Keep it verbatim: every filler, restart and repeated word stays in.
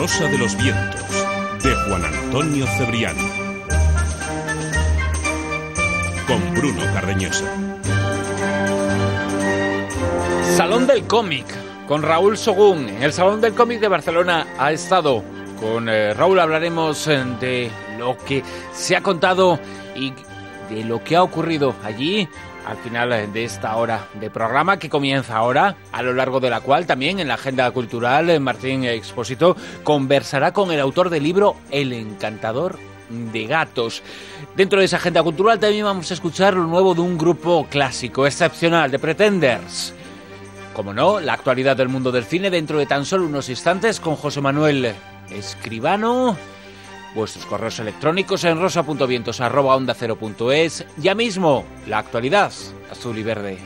Rosa de los Vientos, de Juan Antonio Cebrián. Con Bruno Cardeñosa. Salón del Cómic, con Raúl Sogún. En el Salón del Cómic de Barcelona ha estado. Con eh, Raúl hablaremos eh, de lo que se ha contado y de lo que ha ocurrido allí al final de esta hora de programa que comienza ahora, a lo largo de la cual también en la agenda cultural Martín Expósito conversará con el autor del libro El encantador de gatos. Dentro de esa agenda cultural también vamos a escuchar lo nuevo de un grupo clásico, excepcional, The Pretenders. Como no, la actualidad del mundo del cine dentro de tan solo unos instantes con José Manuel Escribano. Vuestros correos electrónicos en rosa punto vientos arroba onda cero punto es. Ya mismo, la actualidad azul y verde.